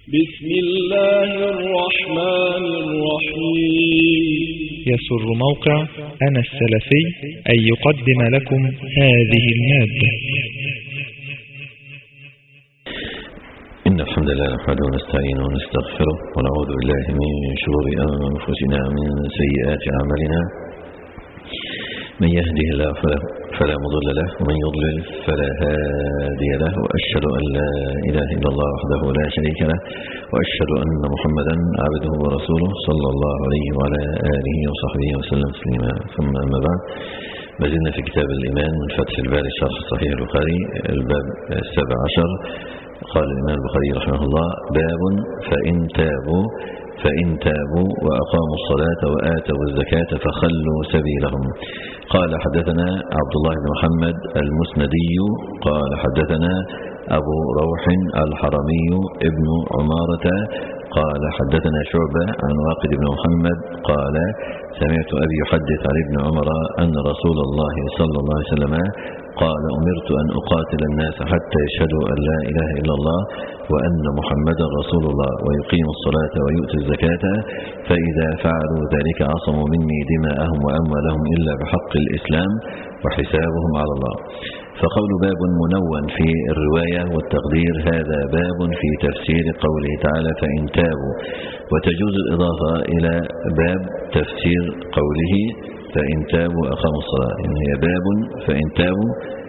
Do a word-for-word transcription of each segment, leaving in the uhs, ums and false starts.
بسم الله الرحمن الرحيم. يسر موقع أنا السلفي أن يقدم لكم هذه المادة. إن الحمد لله نحمده ونستعينه ونستغفره ونعوذ بالله من شرور أنفسنا ومن سيئات أعمالنا. من يهده الله فلا, فلا مضل له ومن يضلل فلا هادي له، وأشهد أن لا إله إلا الله وحده لا شريك له، وأشهد أن محمدا عبده ورسوله صلى الله عليه وعلى آله وصحبه وسلم تسليما. ثم أما بعد، ما زلنا في كتاب الإيمان من فتح الباري شرح صحيح البخاري، الباب السابع عشر. قال الإمام البخاري رحمه الله: باب فإن تابوا فإن تابوا وأقاموا الصلاة وآتوا الزكاة فخلوا سبيلهم. قال حدثنا عبد الله بن محمد المسندي قال حدثنا أبو روح الحرمي ابن عمارة قال حدثنا شعبة عن واقد بن محمد قال سمعت أبي يحدث عن ابن عمر أن رسول الله صلى الله عليه وسلم قال: أمرت أن أقاتل الناس حتى يشهدوا أن لا إله إلا الله وأن محمدا رسول الله ويقيموا الصلاة ويؤتوا الزكاة، فإذا فعلوا ذلك عصموا مني دماءهم وأموالهم إلا بحق الإسلام وحسابهم على الله. فقول باب منون في الرواية والتقدير هذا باب في تفسير قوله تعالى فإن تابوا، وتجوز الإضافة إلى باب تفسير قوله فإن تابوا أقاموا الصلاة، إن هي باب فإن تابوا.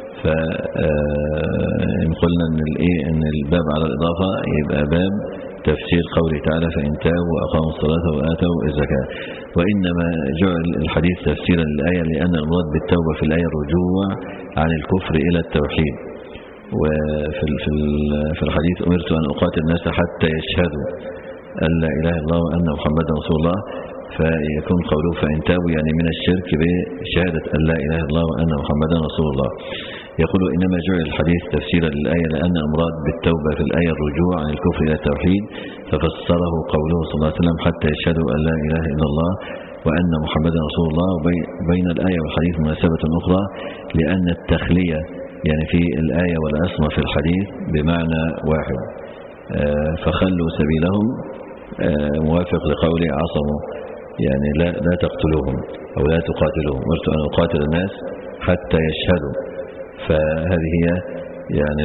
فإن قلنا إن الباب على الإضافة يبقى باب تفسير قوله تعالى فإن تابوا وأقاموا الصلاة وآتوا الزكاة. وإنما جعل الحديث تفسيرا للآية لأن المراد بالتوبة في الآية الرجوع عن الكفر إلى التوحيد. وفي في الحديث أمرت أن أقاتل الناس حتى يشهدوا أن لا إله إلا الله وأن محمدا رسول الله، فيكون قوله فإن تابوا يعني من الشرك بشهادة أن لا إله إلا الله وأن محمدا رسول الله. يقول إنما جعل الحديث تفسيرا للآية لأن المراد بالتوبة في الآية الرجوع عن الكفر إلى التوحيد، ففسره قوله صلى الله عليه وسلم حتى يشهدوا أن لا إله إلا الله وأن محمدا رسول الله. بين الآية والحديث مناسبة أخرى، لأن التخلية يعني في الآية والعصمة في الحديث بمعنى واحد. فخلوا سبيلهم موافق لقوله عصموا، يعني لا لا تقتلوهم أو لا تقاتلوهم. أمرت أن أقاتل الناس حتى يشهدوا، فهذه هي يعني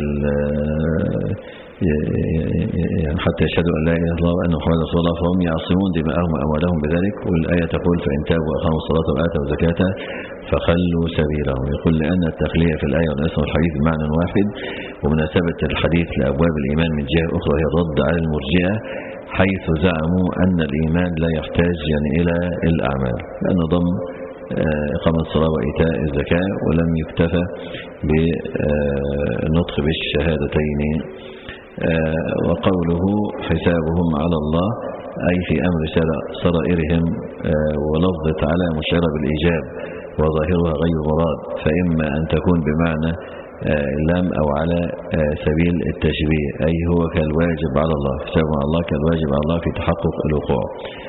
يعني حتى يشهدوا أن لا إله إلا الله وأن محمدا رسول الله، فهم يعصمون دماءهم وأموالهم بذلك. والآية تقول فإن تابوا وأقاموا الصلاة وآتوا الزكاة فخلوا سبيلهم. يقول لأن التخلية في الآية والعصمة الحديث بمعنى واحد، ومناسبة الحديث لأبواب الإيمان من جهة أخرى هي الرد على المرجئة حيث زعموا أن الإيمان لا يحتاج يعني إلى الأعمال، لأنه ضم إقامة الصلاة وإيتاء الزكاة ولم يكتفى بالنطق بالشهادتين. وقوله حسابهم على الله أي في أمر سرائرهم، ولفظة على مشعرة بالإيجاب وظاهرها غير مراد، فإما أن تكون بمعنى لم أو على سبيل التشبيه، أي هو كالواجب على الله، حسابهم على الله كالواجب على الله في تحقق الوقوع.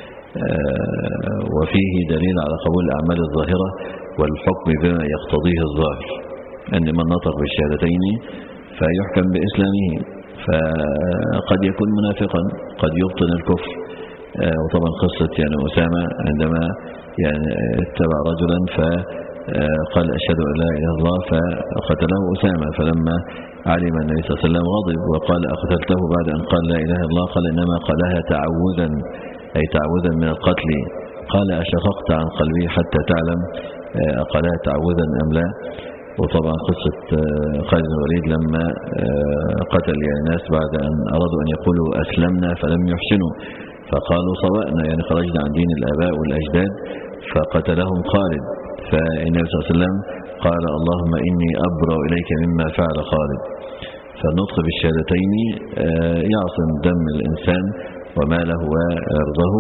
وفيه دليل على قبول الأعمال الظاهرة والحكم بما يقتضيه الظاهر، أن من نطق بالشهادتين فيحكم بإسلامه، فقد يكون منافقا قد يبطن الكفر. وطبعا قصة يعني أسامة عندما يعني اتبع رجلا فقال أشهد أن لا إله إلا الله فقتله أسامة، فلما علم النبي صلى الله عليه وسلم غضب وقال أقتلته بعد أن قال لا إله إلا الله؟ قال إنما قالها تعوذا، أي تعوذا من القتل. قال أشققت عن قلبي حتى تعلم أقالها تعوذا أم لا؟ وطبعا قصة خالد بن الوليد لما قتل يعني ناس بعد أن أرادوا أن يقولوا أسلمنا فلم يحسنوا، فقالوا صوأنا يعني خرجنا عن دين الآباء والأجداد، فقتلهم خالد. فالنبي صلى الله عليه وسلم قال اللهم إني أبرأ إليك مما فعل خالد. فالنطق بالشهادتين يعصم دم الإنسان وماله وعرضه،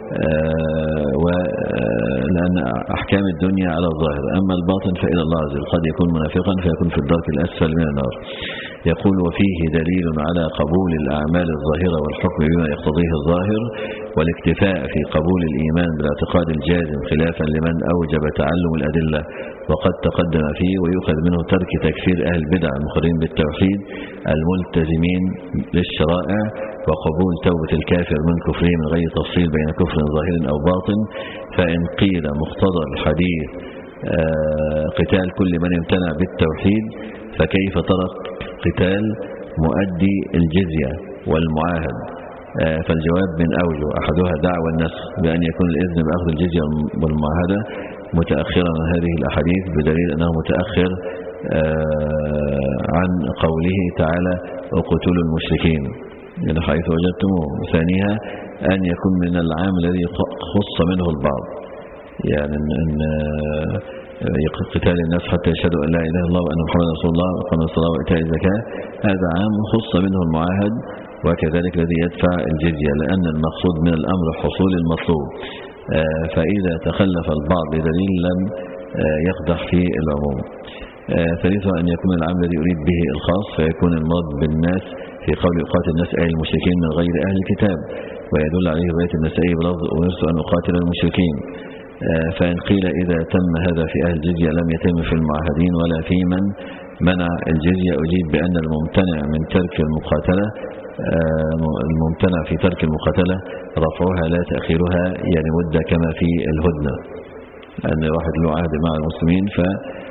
ولأن أحكام الدنيا على الظاهر، أما الباطن فإلى الله عز وجل. قد يكون منافقا فيكون في الدرك الأسفل من النار. يقول وفيه دليل على قبول الأعمال الظاهرة والحكم بما يقتضيه الظاهر، والاكتفاء في قبول الإيمان بالاعتقاد الجازم خلافا لمن أوجب تعلم الأدلة، وقد تقدم فيه. ويؤخذ منه ترك تكفير أهل البدع المقرين بالتوحيد الملتزمين للشرائع، وقبول توبة الكافر من كفره من غير تفصيل بين كفر ظاهر أو باطن. فإن قيل مقتضى الحديث قتال كل من امتنع بالتوحيد، فكيف ترك قتال مؤدي الجزية والمعاهد؟ فالجواب من أوجه، أحدها دعوى النسخ بأن يكون الإذن بأخذ الجزية والمعاهدة متأخرا عن هذه الأحاديث، بدليل أنه متأخر عن قوله تعالى وقتلوا المشركين يعني حيث وجدتموه. ثانيها أن يكون من العام الذي خص منه البعض، يعني أن قتال الناس حتى يشهدوا أن لا إله إلا الله وأن محمد رسول الله وقام الصلاة وإيتاء الزكاة، هذا عام خص منه المعاهد، وكذلك الذي يدفع الجزية، لأن المقصود من الأمر حصول المطلوب. فإذا تخلف البعض لدليل لم يقدح في العموم. ثالثا أن يكون العام الذي يريد به الخاص، فيكون المراد بالناس في قول يقاتل الناس أي المشركين من غير أهل الكتاب، ويدل عليه رواية النسائي بلفظ أمرت أن أقاتل المشركين. فإن قيل إذا تم هذا في أهل الجزية لم يتم في المعاهدين ولا في من منع الجزية، أجيب بأن الممتنع من ترك المقاتلة الممتنع في ترك المقاتلة رفعها لا تأخيرها، يعني مدة كما في الهدنة، أن واحد له عهد مع المسلمين ف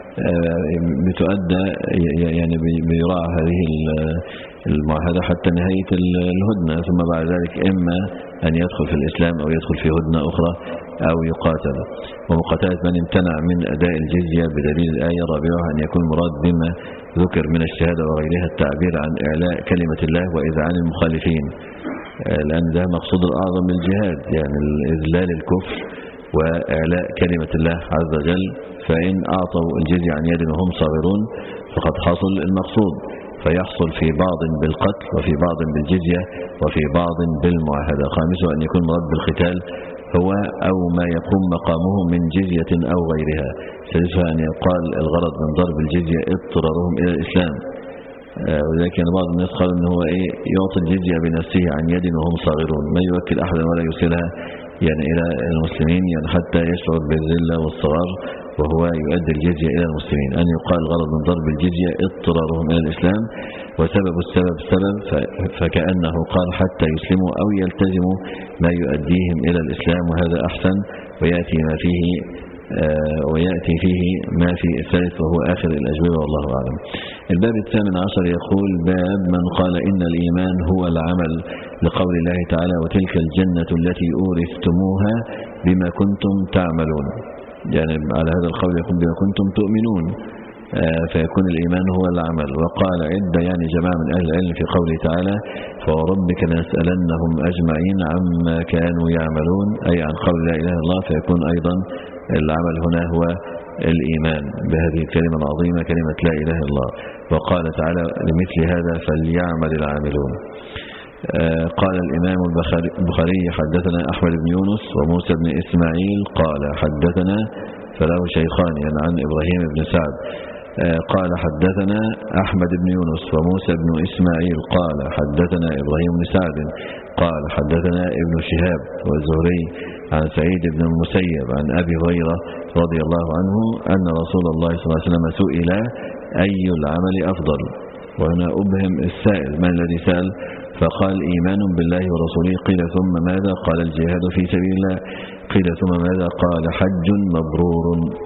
بتؤدى يعني بيراعى هذه المعاهدة حتى نهاية الهدنة، ثم بعد ذلك إما أن يدخل في الإسلام أو يدخل في هدنة أخرى أو يقاتل. ومقاتلة من امتنع من أداء الجزية بدليل الآية رابعها أن يكون مراد بما ذكر من الشهادة وغيرها التعبير عن إعلاء كلمة الله وإذعان المخالفين، لأن ده مقصود الأعظم من الجهاد، يعني الإذلال الكفر وإعلاء كلمة الله عز وجل. فإن أعطوا الجزية عن يد وهم صاغرون فقد حصل المقصود، فيحصل في بعض بالقتل وفي بعض بالجزية وفي بعض بالمعاهدة. خامسها أن يكون مراد بالقتال هو أو ما يقوم مقامه من جزية أو غيرها. سادسها أن يقال الغرض من ضرب الجزية اضطرارهم إلى الإسلام، ولذلك يعني بعض الناس قالوا أنه هو إيه يعطي الجزية بنفسه عن يد وهم صاغرون، ما يوكل أحدا ولا يرسلها يعني إلى المسلمين، يعني حتى يشعر بالذلة والصغار وهو يؤدي الجزية إلى المسلمين. أن يقال غرض من ضرب الجزية اضطرارهم إلى الإسلام، وسبب السبب سبب فكأنه قال حتى يسلموا أو يلتزموا ما يؤديهم إلى الإسلام، وهذا أحسن، ويأتي ما فيه آه ويأتي فيه ما في الثالث وهو آخر الأجوبة والله أعلم. الباب الثامن عشر يقول باب من قال إن الإيمان هو العمل، لقول الله تعالى وتلك الجنة التي أورثتموها بما كنتم تعملون، يعني على هذا القول يكون بما كنتم تؤمنون، آه فيكون الإيمان هو العمل. وقال عدة يعني جماعة من أهل العلم في قوله تعالى فوربك لنسألنهم أجمعين عما كانوا يعملون، أي عن قول لا إله إلا الله، فيكون أيضا العمل هنا هو الإيمان بهذه الكلمة العظيمة كلمة لا إله إلا الله. وقال تعالى لمثل هذا فليعمل العاملون. آه قال الإمام البخاري حدثنا أحمد بن يونس وموسى بن إسماعيل قال حدثنا فله شيخان يعني عن إبراهيم بن سعد آه قال حدثنا أحمد بن يونس وموسى بن إسماعيل قال حدثنا إبراهيم بن سعد قال حدثنا ابن شهاب والزهري عن سعيد بن المسيب عن أبي هريرة رضي الله عنه أن رسول الله صلى الله عليه وسلم سئل أي العمل أفضل، وهنا أبهم السائل من الذي سأل، فقال إيمان بالله ورسوله، قيل ثم ماذا؟ قال الجهاد في سبيل الله، قيل ثم ماذا؟ قال حج مبرور.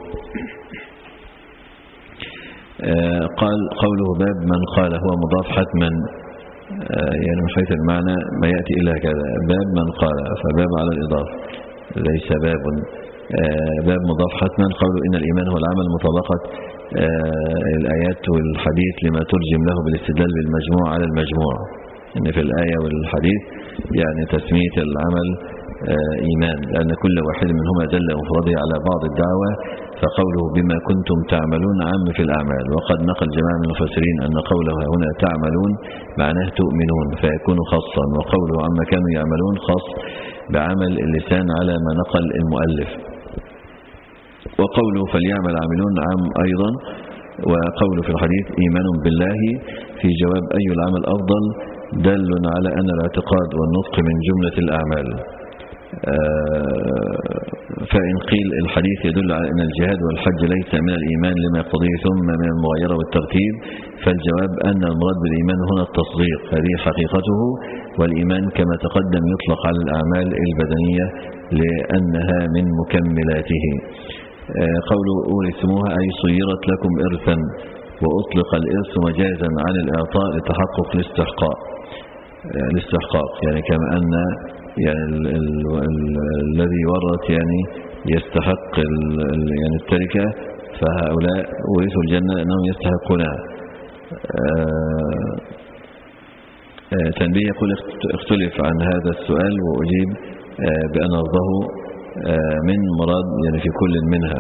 آه قال قوله باب من قال هو مضاف حتما، آه يعني من حيث المعنى ما يأتي إلا كذا، باب من قال، فباب على الإضافة ليس باب. آه باب مضاف حتما. قوله إن الإيمان هو العمل، مطابقة آه الآيات والحديث لما ترجم له بالاستدلال بالمجموع على المجموع، إن في الآية والحديث يعني تسمية العمل آه إيمان، لأن كل واحد منهما دل مفرده على بعض الدعوة، فقوله بما كنتم تعملون عام في الأعمال. وقد نقل جماعة من المفسرين أن قوله هنا تعملون معناه تؤمنون فيكون خاصا، وقوله عما كانوا يعملون خاص بعمل اللسان على ما نقل المؤلف. وقوله فليعمل عاملون عام أيضا. وقوله في الحديث إيمان بالله في جواب أي العمل أفضل دل على أن الاعتقاد والنطق من جملة الأعمال، فإن قيل الحديث يدل على أن الجهاد والحج ليس من الإيمان لما يقتضيه ثم من المغايرة والترتيب، فالجواب أن المراد بالإيمان هنا التصديق، هذه حقيقته، والإيمان كما تقدم يطلق على الأعمال البدنية لأنها من مكملاته. قوله أورثتموها أي صيرت لكم إرثا، وأطلق الإرث مجازا عن الإعطاء لتحقق الاستحقاق الاستحقاق يعني كما أن يعني ال ال ال الذي ورث يعني يستحق ال يعني التركة، فهؤلاء ورثوا الجنة لأنهم يستحقونها. تنبيه يقول اختلف عن هذا السؤال وأجيب بأن أرضه من مراد يعني في كل منها.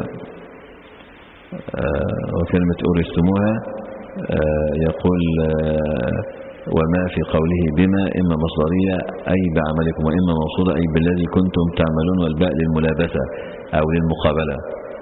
وكلمة أورثتموها يقول وما في قوله بما إما مصدرية أي بعملكم، وإما موصولة أي بالذي كنتم تعملون، والباء للملابسة أو للمقابلة.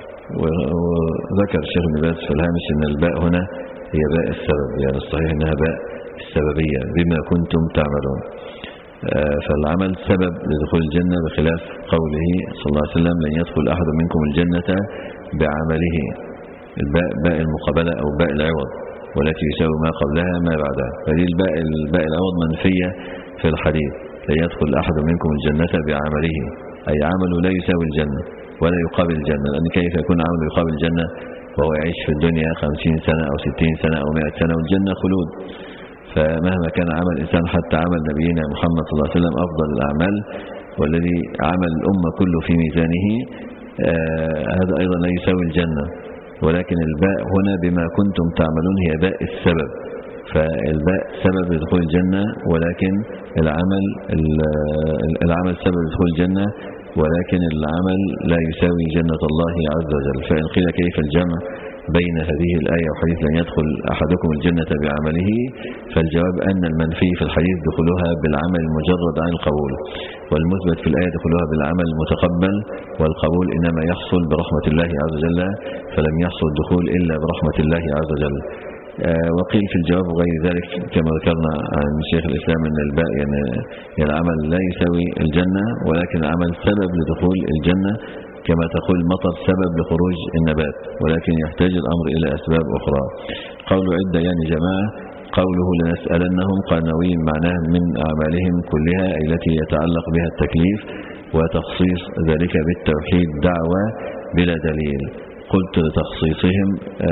وذكر الشيخ ابن باز في الهامش أن الباء هنا هي باء السبب، يعني الصحيح أنها باء السببية بما كنتم تعملون. فالعمل سبب لدخول الجنة، بخلاف قوله صلى الله عليه وسلم لن يدخل أحد منكم الجنة بعمله. الباء باء المقابلة أو باء العوض، والتي يساوي ما قبلها ما بعدها، فهذه الباء الباء العوض منفية في الحديث. لن يدخل أحد منكم الجنة بعمله، أي عمله لا يساوي الجنة ولا يقابل الجنة، لأن كيف يكون عمله يقابل الجنة وهو يعيش في الدنيا خمسين سنة أو ستين سنة أو مائة سنة والجنة خلود. فمهما كان عمل الإنسان، حتى عمل نبينا محمد صلى الله عليه وسلم أفضل الأعمال والذي عمل الأمة كله في ميزانه، آه هذا أيضا لا يساوي الجنة. ولكن الباء هنا بما كنتم تعملون هي باء السبب، فالباء سبب لدخول الجنة، ولكن العمل العمل سبب لدخول الجنة، ولكن العمل لا يساوي جنة الله عز وجل. فإن قيل كيف الجمع بين هذه الآية وحديث لن يدخل أحدكم الجنة بعمله، فالجواب أن المنفي في الحديث دخولها بالعمل المجرد عن القبول، والمثبت في الآية دخولها بالعمل المتقبل، والقبول إنما يحصل برحمة الله عز وجل، فلم يحصل الدخول إلا برحمة الله عز وجل. وقيل في الجواب غير ذلك كما ذكرنا عن شيخ الإسلام أن الباء يعني العمل لا يساوي الجنة، ولكن العمل سبب لدخول الجنة، كما تقول المطر سبب لخروج النبات، ولكن يحتاج الأمر إلى أسباب أخرى. قول عدة يعني جماعة، قوله لنسألنهم قال نووي معناه من أعمالهم كلها أي التي يتعلق بها التكليف، وتخصيص ذلك بالتوحيد دعوة بلا دليل. قلت لتخصيصهم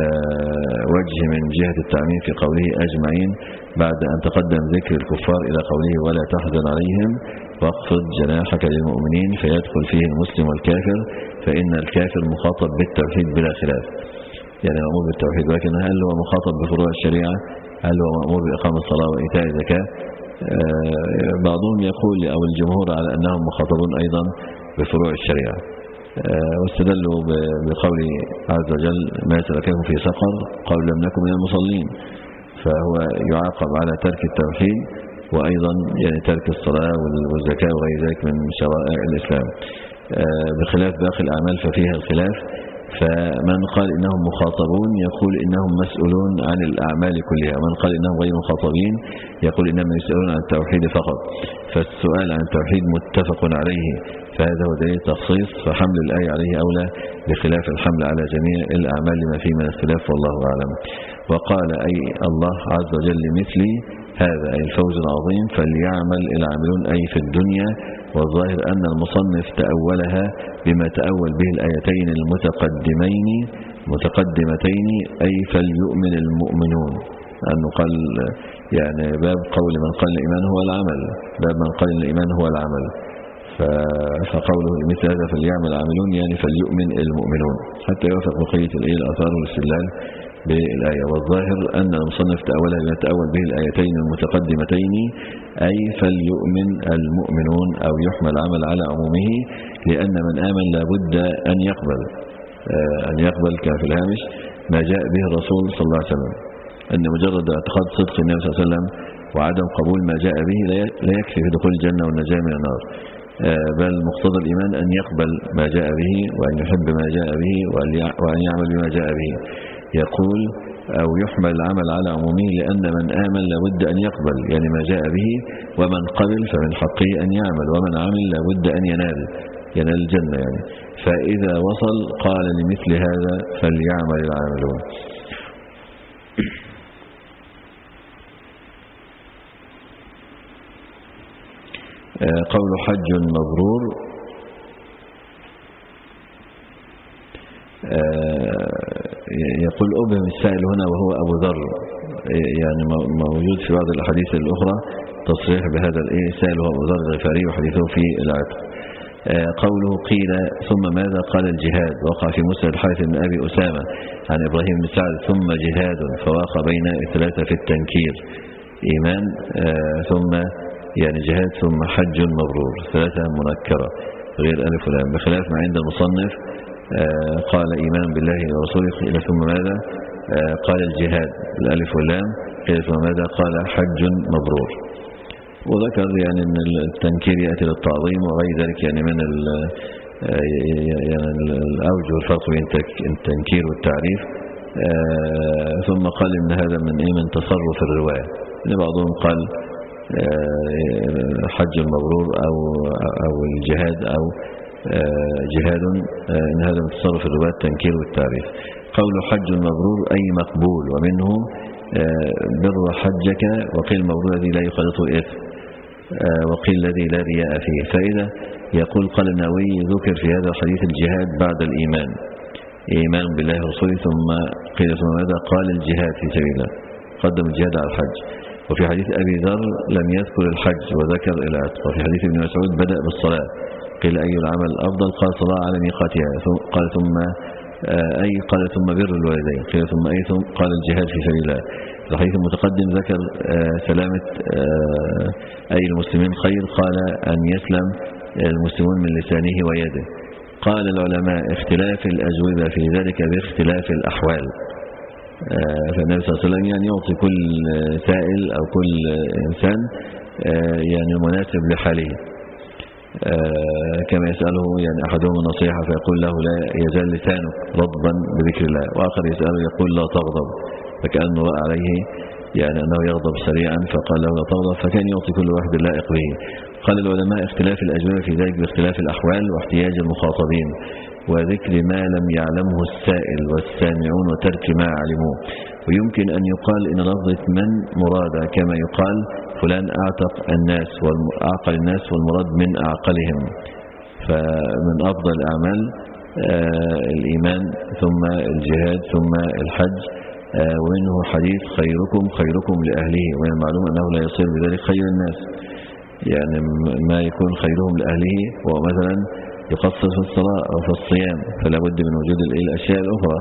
وجه من جهة التعميم في قوله أجمعين بعد أن تقدم ذكر الكفار إلى قوله ولا تحزن عليهم واخفض جناحك للمؤمنين، فيدخل فيه المسلم والكافر، فإن الكافر مخاطب بالتوحيد بلا خلاف، يعني مأمور بالتوحيد، ولكن هل هو مخاطب بفروع الشريعة؟ هل هو مأمور بإقام الصلاة وإيتاء الزكاة؟ بعضهم يقول أو الجمهور على أنهم مخاطبون أيضا بفروع الشريعة، واستدلوا بقول عز وجل ما سلككم في سقر قال لم نكن من المصلين، فهو يعاقب على ترك التوحيد وأيضا يعني ترك الصلاة والزكاة وغير ذلك من شرائع الإسلام، بخلاف باقي الأعمال ففيها الخلاف. فمن قال إنهم مخاطبون يقول إنهم مسؤولون عن الأعمال كلها، من قال إنهم غير مخاطبين يقول إنهم يسألون عن التوحيد فقط، فالسؤال عن التوحيد متفق عليه، فهذا هو دليل تخصيص، فحمل الآية عليه أولى بخلاف الحمل على جميع الأعمال لما فيه من الخلاف والله أعلم. وقال أي الله عز وجل مثلي هذا أي الفوز العظيم فليعمل العاملون أي في الدنيا، والظاهر أن المصنف تأولها بما تأول به الآيتين المتقدمين متقدمتين أي فليؤمن المؤمنون، أنه قال يعني باب قول من قال الإيمان هو العمل، باب من قال الإيمان هو العمل، فقوله مثل هذا فليعمل العاملون يعني فليؤمن المؤمنون، حتى يوافق بقية الآثار والاستدلال بالآية. والظاهر أن المصنف تأولها بما تأول به الآيتين المتقدمتين أي فليؤمن المؤمنون، أو يحمل العمل على عمومه، لأن من آمن لابد أن يقبل أن يقبل كما في الهامش ما جاء به الرسول صلى الله عليه وسلم، أن مجرد اعتقاد صدق النبي صلى الله عليه وسلم وعدم قبول ما جاء به لا يكفي في دخول الجنة والنجاة من النار، بل مقتضى الإيمان أن يقبل ما جاء به وأن يحب ما جاء به وأن يعمل بما جاء به. يقول أو يحمل العمل على عمومه، لأن من آمن لابد أن يقبل يعني ما جاء به، ومن قبل فمن حقه أن يعمل، ومن عمل لابد أن ينال ينال الجنة يعني. فإذا وصل قال لمثل هذا فليعمل العاملون. قول حج مبرور، يقول أبهم السائل هنا وهو أبو ذر، يعني موجود في بعض الأحاديث الأخرى تصريح بهذا الإيه سائل هو أبو ذر الغفاري وحديثه في العتق. قوله قيل ثم ماذا؟ قال الجهاد، وقع في مسند الحارث بن أبي أسامة عن إبراهيم بن سعد ثم جهاد، فواقع بين الثلاثة في التنكير، إيمان ثم يعني جهاد ثم حج مبرور، ثلاثة منكرة غير ألف ولام، بخلاف ما عند المصنف قال إيمان بالله ورسوله قيل ثم ماذا؟ قال الجهاد الألف واللام، قيل ثم ماذا؟ قال حج مبرور. وذكر يعني أن التنكير يأتي للتعظيم وغير ذلك يعني من يعني الأوجه الفرق بين التنكير والتعريف. ثم قال إن هذا من إيه من تصرف الرواية، يعني بعضهم قال حج المبرور أو أو الجهاد أو جهاد، إن هذا من تصرف الرواية التنكير والتعريف. قول حج مبرور أي مقبول، ومنه بر حجك، وقيل المبرور الذي لا يخالطه إثم، وقيل الذي لا رياء فيه. فإذا يقول قال النووي ذكر في هذا الحديث الجهاد بعد الإيمان، إيمان بالله ورسوله، ثم قيل ثم ماذا؟ قال الجهاد في سبيل الله، قدم الجهاد على الحج. وفي حديث أبي ذر لم يذكر الحج وذكر العتق. وفي حديث ابن مسعود بدأ بالصلاة، قيل أي العمل أفضل؟ قال صلاة على ميقاتها، قال ثم أي قال ثم بر الوالدين، قيل ثم أي ثم قال الجهاد في سبيل الله. الحديث المتقدم ذكر سلامة أي المسلمين خير، قال أن يسلم المسلمون من لسانه ويده. قال العلماء اختلاف الأجوبة في ذلك باختلاف الأحوال، فالنبي صلى الله عليه وسلم يعني يعطي كل سائل أو كل إنسان يعني مناسب لحاله، كما يسأله يعني أحدهم النصيحة فيقول له لا يزال لسانك رطبا بذكر الله، وآخر يسأله يقول لا تغضب، فكأنه رأى عليه يعني أنه يغضب سريعا فقال له لا تغضب، فكان يعطي كل واحد اللائق به. قال العلماء اختلاف الأجوبة في ذلك باختلاف الأحوال واحتياج المخاطبين، وذكر ما لم يعلمه السائل والسامعون وترك ما علموه. ويمكن أن يقال إن لفظة من مرادة، كما يقال فلان أعتق الناس وأعقل الناس، والمراد من أعقلهم. فمن أفضل الأعمال الإيمان ثم الجهاد ثم الحج. ومنه حديث خيركم خيركم لأهله، ومن المعلوم أنه لا يصير بذلك خير الناس، يعني ما يكون خيرهم لأهله هو مثلا يقصر في الصلاة أو في الصيام، فلا بد من وجود الأشياء الأخرى.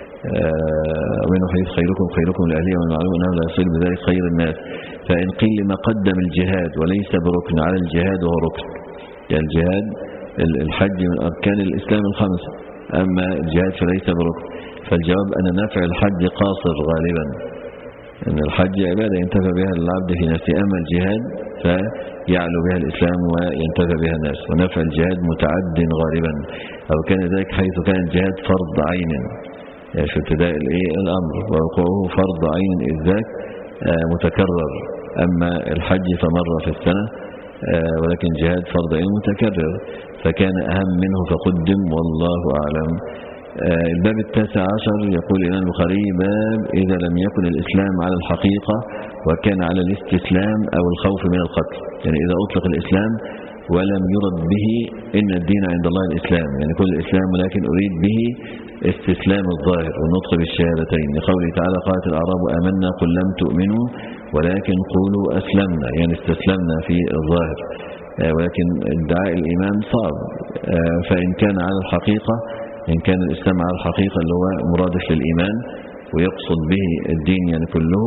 ومنه حديث خيركم خيركم لأهله، ومن المعلوم أنه لا يصير بذلك خير الناس. فإن قيل لما قدم الجهاد وليس بركن على الجهاد وهو ركن، يعني الجهاد الحج من أركان الإسلام الخمسة، أما الجهاد فليس بركن، فالجواب أن نفع الحج قاصر غالبا، أن الحج عبادة ينتفع بها العبد في نفسه، أما الجهاد فيعلو بها الإسلام وينتفع بها الناس، ونفع الجهاد متعد غالبا، أو كان ذلك حيث كان الجهاد فرض عين يعني في ابتداء الأمر، ووقوعه فرض عين إذ ذاك متكرر، أما الحج فمرة في السنة، ولكن جهاد فرض عين متكرر، فكان أهم منه فقدم، والله أعلم. الباب التاسع عشر يقول الإمام البخاري باب إذا لم يكن الإسلام على الحقيقة وكان على الاستسلام أو الخوف من القتل، يعني إذا أطلق الإسلام ولم يرد به إن الدين عند الله الإسلام، يعني كل الإسلام ولكن أريد به استسلام الظاهر والنطق بالشهادتين، لقوله تعالى قالت الأعراب آمنا قل لم تؤمنوا ولكن قولوا أسلمنا، يعني استسلمنا في الظاهر، ولكن ادعاء الإيمان صعب. فإن كان على الحقيقة، إن كان الإسلام على الحقيقة اللي هو مرادف للإيمان ويقصد به الدين يعني كله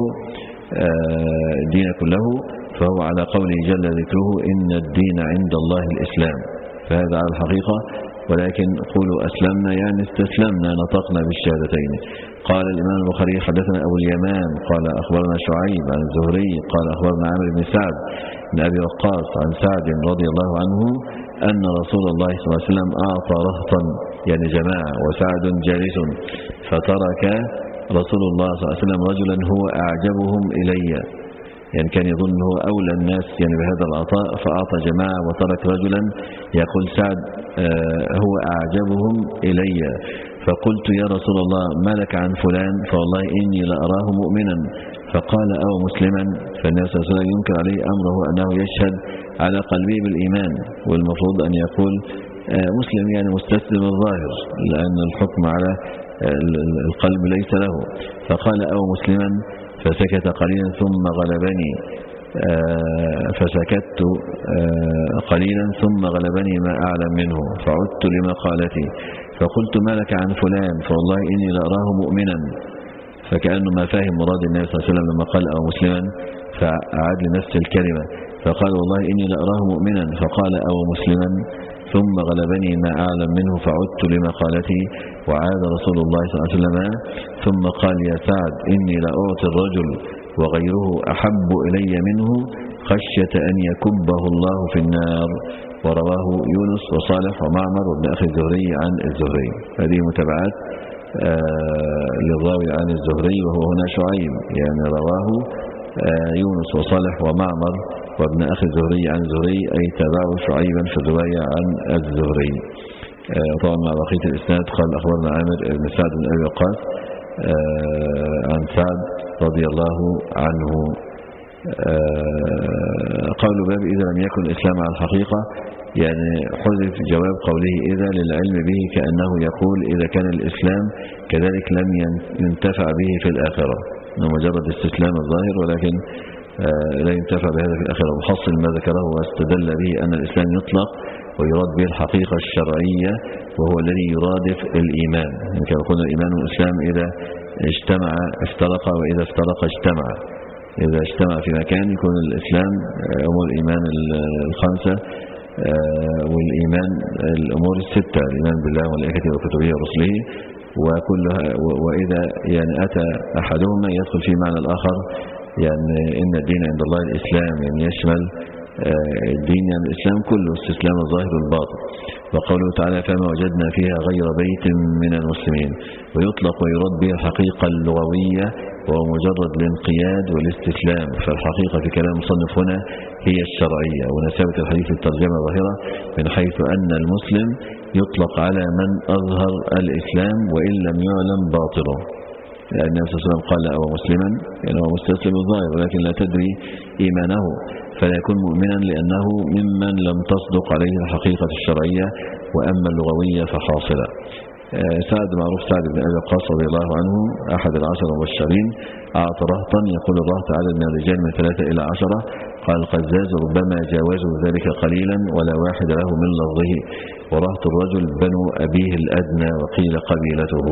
الدين كله، فهو على قوله جل ذكره إن الدين عند الله الإسلام، فهذا على الحقيقة. ولكن قولوا أسلمنا يعني استسلمنا نطقنا بالشهادتين. قال الإمام البخاري حدثنا أبو اليمان قال أخبرنا شعيب عن الزهري قال أخبرنا عامر بن سعد بن أبي وقاص عن سعد رضي الله عنه أن رسول الله صلى الله عليه وسلم أعطى رهطا يعني جماعة وسعد جالس فترك رسول الله صلى الله عليه وسلم رجلا هو أعجبهم إلي، يعني كان يظن هو أولى الناس يعني بهذا العطاء، فأعطى جماعة وترك رجلا. يقول سعد هو أعجبهم إلي، فقلت يا رسول الله ما لك عن فلان؟ فوالله إني لأراه مؤمنا. فقال أو مسلما؟ فالنبي صلى الله عليه وسلم ينكر عليه أمره أنه يشهد على قلبه بالإيمان، والمفروض أن يقول مسلم يعني مستسلم الظاهر، لأن الحكم على القلب ليس له. فقال أو مسلما؟ فسكت قليلا ثم غلبني فسكت قليلا ثم غلبني ما أعلم منه، فعدت لمقالتي فقلت ما لك عن فلان؟ فوالله إني لأراه مؤمنا. فكأنه ما فاهم مراد النبي صلى الله عليه وسلم لما قال أو مسلما، فأعاد لنفس الكلمة فقال والله إني لأراه مؤمنا. فقال أو مسلما ثم غلبني ما أعلم منه، فعدت لمقالتي وعاد رسول الله صلى الله عليه وسلم ثم قال يا سعد إني لأعطي الرجل وغيره أحب إلي منه خشية أن يكبه الله في النار. ورواه يونس وصالح ومعمر وابن أخي الزهري عن الزهري. هذه متابعات آه للراوي عن الزهري وهو هنا شعيب، يعني رواه آه يونس وصالح ومعمر وابن أخي الزهري عن الزهري، أي تابعه شعيبا في الرواية عن الزهري. آه طبعا مع بقية الإسناد قال أخبرنا عامر بن سعد بن أبي وقاص آه عن سعد رضي الله عنه. آه قول باب إذا لم يكن الإسلام على الحقيقة، يعني حذف جواب قوله إذا للعلم به، كأنه يقول إذا كان الإسلام كذلك لم ينتفع به في الآخرة، إنه مجرد استسلام الظاهر ولكن آه لا ينتفع بهذا في الآخرة. وحصل ما ذكره واستدل به أن الإسلام يطلق ويراد به الحقيقة الشرعية وهو الذي يرادف الإيمان، يعني كما قلنا الإيمان والإسلام إذا اجتمع افترق وإذا افترق اجتمع. إذا اجتمع في مكان يكون الإسلام أمور الإيمان الخمسة والإيمان الأمور الستة، الإيمان بالله وملائكته وكتبه ورسله وكلها. وإذا يعني أتى أحدهما يدخل في معنى الآخر، يعني إن الدين عند الله الإسلام، يعني يشمل الدين يعني الإسلام كله، استسلام الظاهر والباطن. وقوله تعالى فما وجدنا فيها غير بيت من المسلمين، ويطلق ويراد به الحقيقة اللغوية وهو مجرد الانقياد والاستسلام. فالحقيقة في كلام المصنف هنا هي الشرعية، ونسبة الحديث الترجمة ظاهرة من حيث أن المسلم يطلق على من أظهر الإسلام وإن لم يعلم باطله. يعني النبي صلى الله عليه وسلم قال أو مسلما، يعني هو مستسلم الظاهر ولكن لا تدري إيمانه، فلا يكون مؤمنا لأنه ممن لم تصدق عليه الحقيقة الشرعية، وأما اللغوية فحاصلة. سعد معروف سعد بن أبي وقاص رضي الله عنه أحد العشر المبشرين، أعطى رهطا، يقول الرهط عدد من الرجال من ثلاثة إلى عشرة. قال القزاز ربما جاوزوا ذلك قليلا ولا واحد له من لفظه، ورهط الرجل بنو أبيه الأدنى وقيل قبيلته.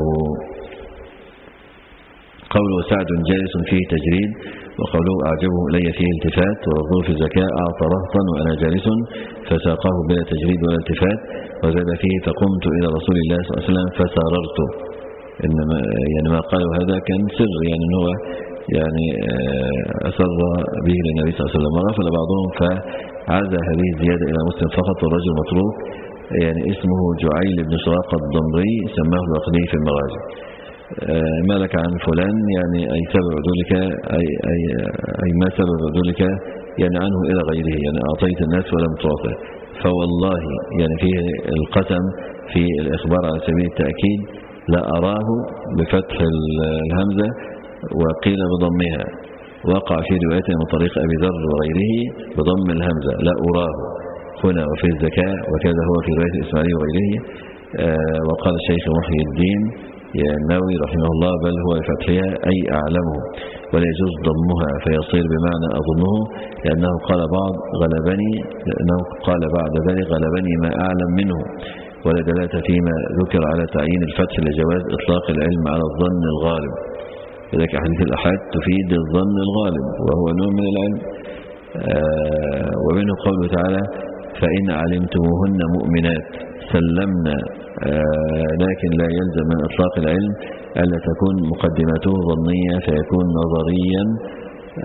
قوله سعد جالس فيه تجريد، وقوله أعجبه إلي فيه التفات، ولفظه في الزكاة أعطى رهطا وأنا جالس فساقاه بلا تجريد ولا التفات. وزاد فيه فقمت إلى رسول الله صلى الله عليه وسلم فساررت. إنما يعني ما قالوا هذا كان سر، يعني هو يعني أسر به للنبي صلى الله عليه وسلم. غفل بعضهم فعزى هذه الزيادة إلى مسلم فقط، والرجل متروك، يعني اسمه جعيل بن سراقة الضمري، سماه الوقدي في المغازي. ما لك عن فلان، يعني أي سبب عدولك، أي, أي, أي ما سبب عدولك يعني عنه إلى غيره، يعني أعطيت الناس ولم تعطي. فوالله يعني فيه القسم في الإخبار على سبيل التأكيد، لا أراه بفتح الهمزة وقيل بضمها، وقع في رواية من طريق أبي ذر وغيره بضم الهمزة لا أراه هنا. وفي الزكاة وكذا هو في رواية الإسماعيلي وغيره. آه وقال الشيخ محي الدين النووي رحمه الله بل هو بفتحها أي أعلمه، ولا يجوز ضمها فيصير بمعنى أظنه، لأنه قال بعض غلبني لأنه قال بعد ذلك غلبني ما أعلم منه. ولا دلالة فيما ذكر على تعيين الفتح لجواز إطلاق العلم على الظن الغالب، لذلك أحاديث الأحاد تفيد الظن الغالب وهو نوع من العلم. آه ومنه قوله تعالى فإن علمتموهن مؤمنات سلمنا، آه لكن لا يلزم من إطلاق العلم ألا تكون مقدمته ظنية فيكون نظريا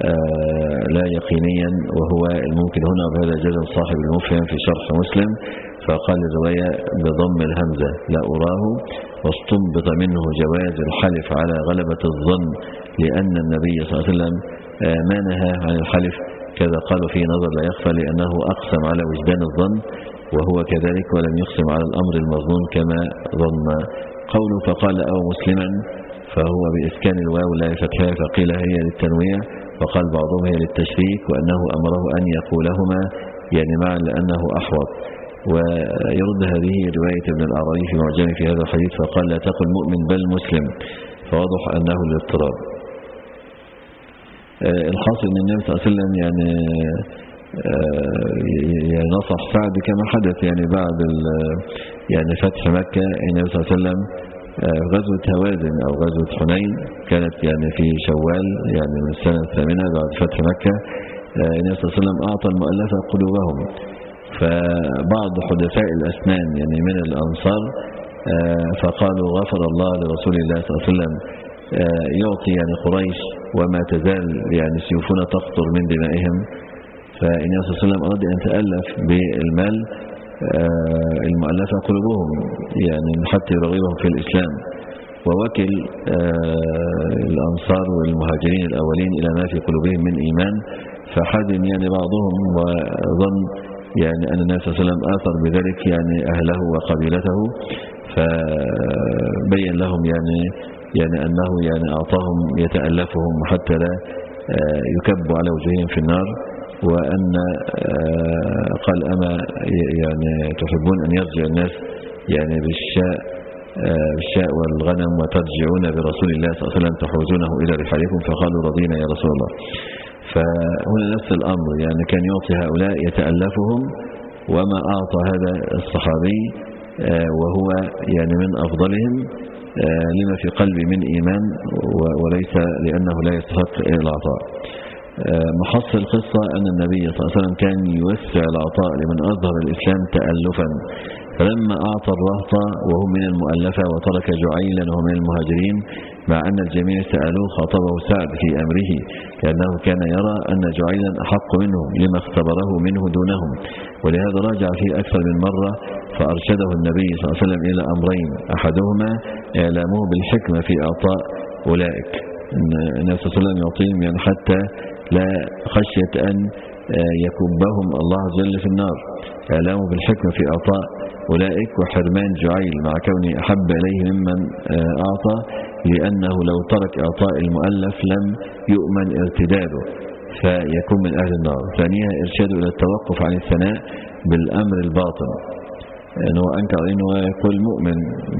آه لا يقينيا، وهو الممكن هنا. وبهذا جزم صاحب المفهم في شرح مسلم فقال الرواية بضم الهمزة لا أراه، واستنبط منه جواز الحلف على غلبة الظن لأن النبي صلى الله عليه وسلم ما نهى عن الحلف، كذا قالوا في نظر لا يخفى لأنه أقسم على وجدان الظن وهو كذلك ولم يقسم على الأمر المظنون كما ظن. قوله فقال أو مسلما فهو بإسكان الواو لا فتحها، فقيل هي للتنويع وقال بعضهم هي للتشريك، وأنه أمره أن يقولهما يعني معا لأنه أحوط. ويرد هذه رواية ابن الأعرابي في معجمه في هذا الحديث فقال لا تقل مؤمن بل مسلم، فواضح أنه الاضطراب. الحاصل أن النبي صلى الله عليه وسلم يعني يعني نصح سعد كما حدث يعني بعد يعني فتح مكة. النبي صلى الله عليه وسلم غزوة هوازن أو غزوة حنين كانت يعني في شوال يعني من السنة الثامنة بعد فتح مكة. النبي صلى الله عليه وسلم أعطى المؤلفة قلوبهم، فبعض حدثاء الأسنان يعني من الأنصار فقالوا غفر الله لرسول الله صلى الله عليه وسلم يعطي يعني قريش وما تزال يعني سيوفنا تقطر من دمائهم. فالنبي صلى الله عليه وسلم أراد أن يتألف بالمال المؤلفة قلوبهم يعني حتى يرغبهم في الإسلام، ووكل الأنصار والمهاجرين الأولين إلى ما في قلوبهم من إيمان، فحزن يعني بعضهم وظن يعني أن النبي صلى الله عليه وسلم آثر بذلك يعني أهله وقبيلته، فبين لهم يعني يعني أنه يعني أعطاهم يتألفهم حتى لا يكبوا على وجوههم في النار، وأن قال أما يعني تحبون أن يرجع الناس يعني بالشاء بالشاء والغنم وترجعون برسول الله صلى الله عليه وسلم تحوزونه إلى رحالكم، فقالوا رضينا يا رسول الله. فهنا نفس الأمر يعني كان يعطي هؤلاء يتألفهم، وما أعطى هذا الصحابي وهو يعني من أفضلهم لما في قلبي من إيمان وليس لأنه لا يستحق العطاء. محصل القصة أن النبي صلى الله عليه وسلم كان يوسع العطاء لمن أظهر الإسلام تألفا، فلما أعطى الرهطة وهم من المؤلفة وترك جعيلا وهم من المهاجرين مع أن الجميع سألوه خاطبه سعد في أمره لأنه كان يرى أن جعيلا أحق منهم لما اختبره منه دونهم، ولهذا راجع فيه أكثر من مرة فأرشده النبي صلى الله عليه وسلم إلى أمرين، أحدهما إعلامه بالحكمة في إعطاء أولئك، النبي صلى الله عليه وسلم يعطيهم يعني حتى لا خشية أن يكبهم الله عز وجل في النار، إعلامه بالحكمة في إعطاء أولئك، وحرمان جعيل مع كونه أحب إليه ممن أعطى لأنه لو ترك إعطاء المؤلف لم يؤمن ارتداده فيكون من أهل النار. ثانيها إرشاده إلى التوقف عن الثناء بالأمر الباطن، أنه أنكر أنه يقول مؤمن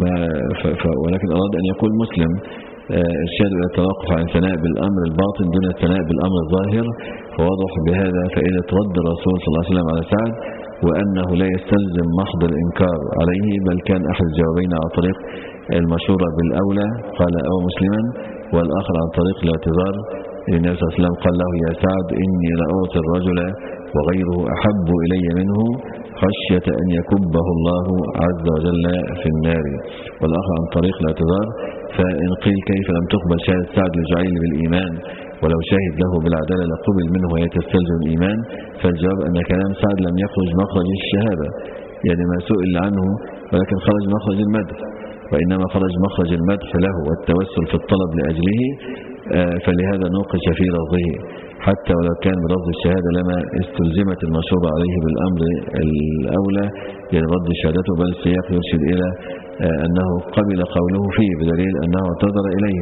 ولكن أراد أن يقول مسلم، إرشاده إلى التوقف عن الثناء بالأمر الباطن دون الثناء بالأمر الظاهر، فوضح بهذا فائدة رد الرسول صلى الله عليه وسلم على سعد، وأنه لا يستلزم محض الإنكار عليه، بل كان أحد الجوابين عن طريق المشورة بالأولى قال أو مسلما، والآخر عن طريق الاعتذار. النبي صلى الله عليه وسلم قال له يا سعد إني لأعطي الرجل وغيره أحب إلي منه خشية أن يكبه الله عز وجل في النار، والآخر عن طريق الاعتذار. فإن قيل كيف لم تقبل شهادة سعد لجعيل بالإيمان ولو شاهد له بالعدالة لقبل منه وهي تستلزم الإيمان؟ فالجواب أن كلام سعد لم يخرج مخرج الشهادة يعني ما سئل عنه، ولكن خرج مخرج المدح، وإنما خرج مخرج المدح له والتوسل في الطلب لأجله، فلهذا نوقش في لفظه، حتى ولو كان بلفظ الشهادة لما استلزمت المشورة عليه بالأمر الأولى يعني رد شهادته، بل السياق يرشد إلى أنه قبل قوله فيه بدليل أنه اعتذر إليه.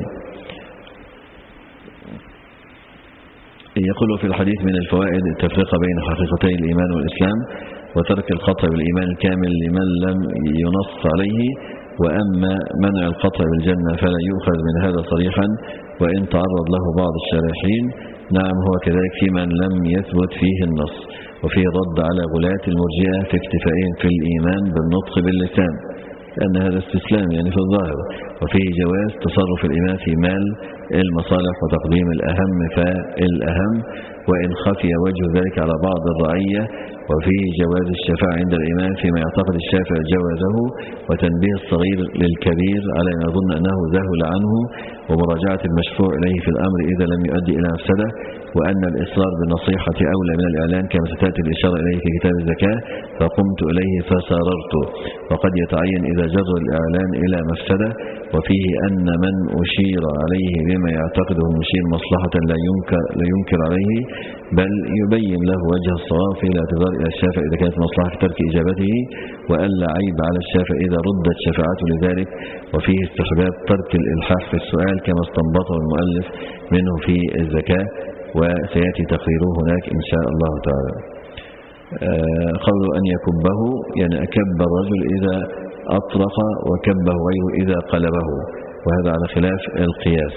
يقول في الحديث من الفوائد التفرقة بين حقيقتي الإيمان والإسلام وترك القطع بالإيمان الكامل لمن لم ينص عليه، وأما منع القطع بالجنة فلا يؤخذ من هذا صريحا وإن تعرض له بعض الشارحين. نعم هو كذلك في من لم يثبت فيه النص، وفيه رد على غلاة المرجئة في اكتفائهم في الإيمان بالنطق باللسان لأن هذا استسلام يعني في الظاهر، وفيه جواز تصرف الإيمان في مال المصالح وتقديم الأهم فالأهم، وإن خفي وجه ذلك على بعض الرعية وفيه جواز الشفاعة عند الإمام فيما يعتقد الشافعي جوازه، وتنبيه الصغير للكبير على أن يظن أنه ذهل عنه، ومراجعة المشفوع إليه في الأمر إذا لم يؤدي إلى مفسدة، وأن الإصرار بالنصيحة أولى من الإعلان كما ستأتي الإشارة إليه في كتاب الزكاة. فقمت إليه فساررت، وقد يتعين إذا جر الإعلان إلى مفسدة. وفيه أن من أشير عليه بما يعتقده المشير مصلحة لا ينكر, لا ينكر عليه، بل يبين له وجه الصواب في الاعتذار إلى الشافع إذا كانت مصلحة في ترك إجابته، وألا عيب على الشافع إذا ردت شفاعته لذلك. وفيه استحباب ترك الإلحاح في السؤال كما استنبطه المؤلف منه في الزكاة، وسيأتي تقريره هناك إن شاء الله تعالى. قوله أن يكبه يعني أكب الرجل إذا أطرق، وكبه غيره إذا قلبه، وهذا على خلاف القياس.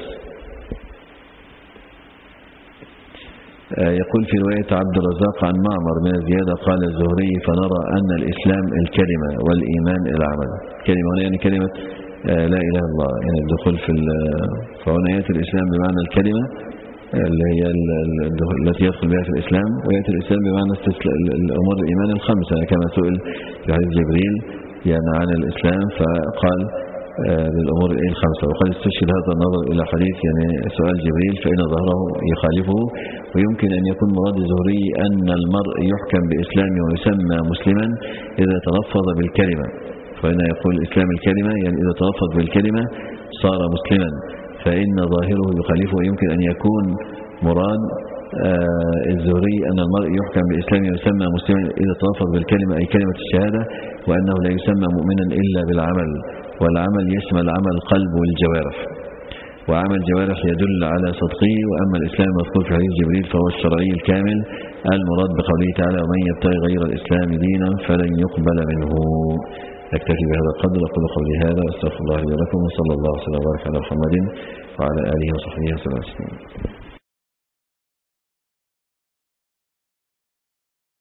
يقول في رواية عبد الرزاق عن معمر من الزيادة قال الزهري فنرى أن الإسلام الكلمة والإيمان العمل. كلمة هنا يعني كلمة لا إله إلا الله، يعني الدخول في فهنا يأتي الإسلام بمعنى الكلمة اللي هي التي يدخل بها في الإسلام، ويأتي الإسلام بمعنى الأمور الإيمان الخمسة كما سئل في حديث جبريل يعني عن الإسلام فقال للأمور الخمسة. وقد استشهد هذا النظر إلى حديث يعني سؤال جبريل فإن ظهره يخالفه. ويمكن أن يكون مراد الزهري أن المرء يحكم بإسلامه ويسمى مسلما إذا تلفظ بالكلمة، فإن يقول إسلام الكلمة يعني إذا تلفظ بالكلمة صار مسلما، فإن ظاهره يخالفه. ويمكن أن يكون مراد آه الزهري أن المرء يحكم بإسلامه ويسمى مسلما إذا تلفظ بالكلمة أي كلمة الشهادة، وأنه لا يسمى مؤمنا إلا بالعمل، والعمل يشمل عمل القلب والجوارح، وعمل الجوارح يدل على صدقه. وأما الإسلام المذكور في حديث جبريل فهو الشرعي الكامل المراد بقوله تعالى ومن يبتغي غير الإسلام دينا فلن يقبل منه. نكتفي بهذا القدر. أقول قولي هذا واستغفر الله لي ولكم، وصلى الله وسلم وبارك على محمد وعلى آله وصحبه وسلم.